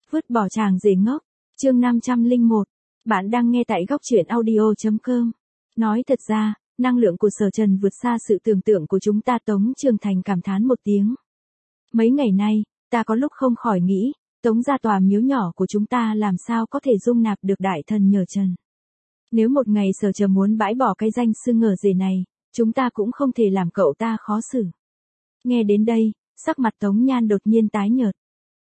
Vứt bỏ chàng rể ngốc. Chương 501. Bạn đang nghe tại góc truyện audio.com. Nói thật ra, năng lượng của Sở Trần vượt xa sự tưởng tượng của chúng ta. Tống Trường Thành cảm thán một tiếng. Mấy ngày nay, ta có lúc không khỏi nghĩ, Tống gia tòa miếu nhỏ của chúng ta làm sao có thể dung nạp được đại thần Nhờ Trần. Nếu một ngày Sở Trần muốn bãi bỏ cái danh xưng ngờ rể này, chúng ta cũng không thể làm cậu ta khó xử. Nghe đến đây, sắc mặt Tống Nhan đột nhiên tái nhợt.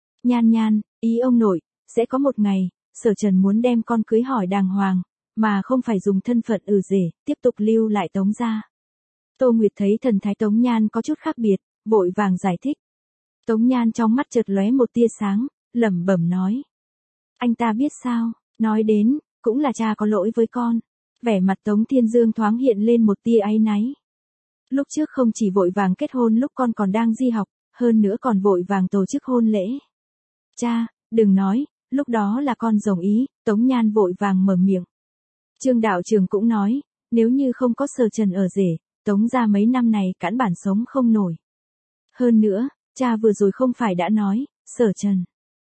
Nhan, ý ông nội, sẽ có một ngày, Sở Trần muốn đem con cưới hỏi đàng hoàng, mà không phải dùng thân phận rể, tiếp tục lưu lại Tống gia. Tô Nguyệt thấy thần thái Tống Nhan có chút khác biệt, vội vàng giải thích. Tống Nhan trong mắt chợt lóe một tia sáng, lẩm bẩm nói. Anh ta biết sao, nói đến, cũng là cha có lỗi với con. Vẻ mặt Tống Thiên Dương thoáng hiện lên một tia áy náy. Lúc trước không chỉ vội vàng kết hôn lúc con còn đang đi học, hơn nữa còn vội vàng tổ chức hôn lễ. Cha, đừng nói, lúc đó là con đồng ý. Tống Nhan vội vàng mở miệng. Trương đạo trưởng cũng nói, nếu như không có Sở Trần rể, Tống gia mấy năm này cẵn bản sống không nổi. Hơn nữa, cha vừa rồi không phải đã nói, Sở Trần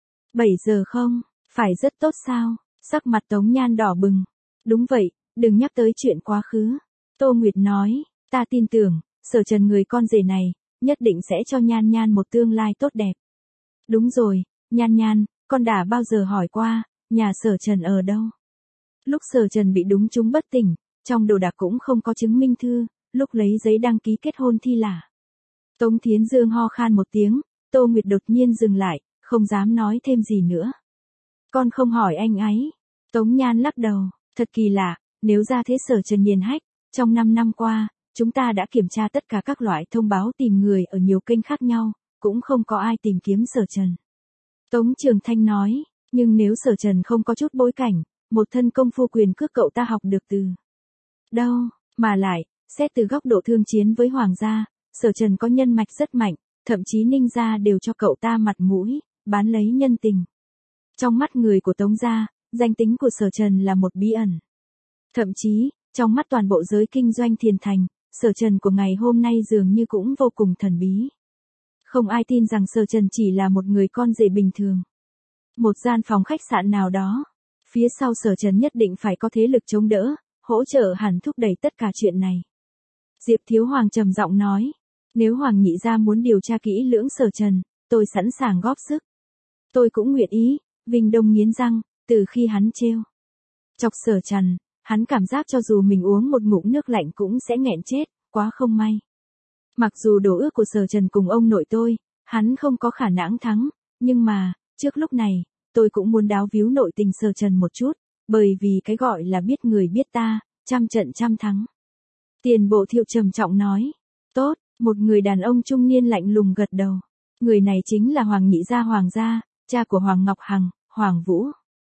7 giờ không, phải rất tốt sao? Sắc mặt Tống Nhan đỏ bừng. Đúng vậy, đừng nhắc tới chuyện quá khứ. Tô Nguyệt nói, ta tin tưởng, Sở Trần người con rể này, nhất định sẽ cho Nhan một tương lai tốt đẹp. Đúng rồi, Nhan, con đã bao giờ hỏi qua, nhà Sở Trần ở đâu? Lúc Sở Trần bị đúng trúng bất tỉnh, trong đồ đạc cũng không có chứng minh thư, lúc lấy giấy đăng ký kết hôn thi lả. Tống Thiến Dương ho khan một tiếng, Tô Nguyệt đột nhiên dừng lại, không dám nói thêm gì nữa. Con không hỏi anh ấy. Tống Nhan lắc đầu, thật kỳ lạ, nếu ra thế Sở Trần hiền hách, trong 5 năm qua, chúng ta đã kiểm tra tất cả các loại thông báo tìm người ở nhiều kênh khác nhau, cũng không có ai tìm kiếm Sở Trần. Tống Trường Thanh nói, nhưng nếu Sở Trần không có chút bối cảnh, một thân công phu quyền cước cậu ta học được từ đâu, mà lại, xét từ góc độ thương chiến với Hoàng gia, Sở Trần có nhân mạch rất mạnh, thậm chí Ninh gia đều cho cậu ta mặt mũi, bán lấy nhân tình. Trong mắt người của Tống gia, danh tính của Sở Trần là một bí ẩn. Thậm chí, trong mắt toàn bộ giới kinh doanh Thiền Thành, Sở Trần của ngày hôm nay dường như cũng vô cùng thần bí. Không ai tin rằng Sở Trần chỉ là một người con rể bình thường. Một gian phòng khách sạn nào đó, phía sau Sở Trần nhất định phải có thế lực chống đỡ, hỗ trợ hẳn thúc đẩy tất cả chuyện này. Diệp Thiếu Hoàng trầm giọng nói, nếu Hoàng nhị gia muốn điều tra kỹ lưỡng Sở Trần, tôi sẵn sàng góp sức. Tôi cũng nguyện ý. Vinh Đông nghiến răng, từ khi hắn trêu chọc Sở Trần, hắn cảm giác cho dù mình uống một ngụm nước lạnh cũng sẽ nghẹn chết, quá không may. Mặc dù đồ ước của Sở Trần cùng ông nội tôi, hắn không có khả năng thắng, nhưng mà, trước lúc này, tôi cũng muốn đáo víu nội tình Sở Trần một chút, bởi vì cái gọi là biết người biết ta, trăm trận trăm thắng. Tiền Bộ Thiệu trầm trọng nói, tốt, một người đàn ông trung niên lạnh lùng gật đầu. Người này chính là Hoàng nhị gia Hoàng gia, cha của Hoàng Ngọc Hằng, Hoàng Vũ.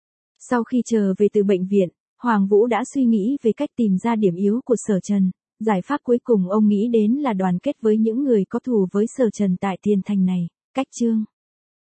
Sau khi trở về từ bệnh viện, Hoàng Vũ đã suy nghĩ về cách tìm ra điểm yếu của Sở Trần. Giải pháp cuối cùng ông nghĩ đến là đoàn kết với những người có thù với Sở Trần tại Thiên Thành này, cách Trương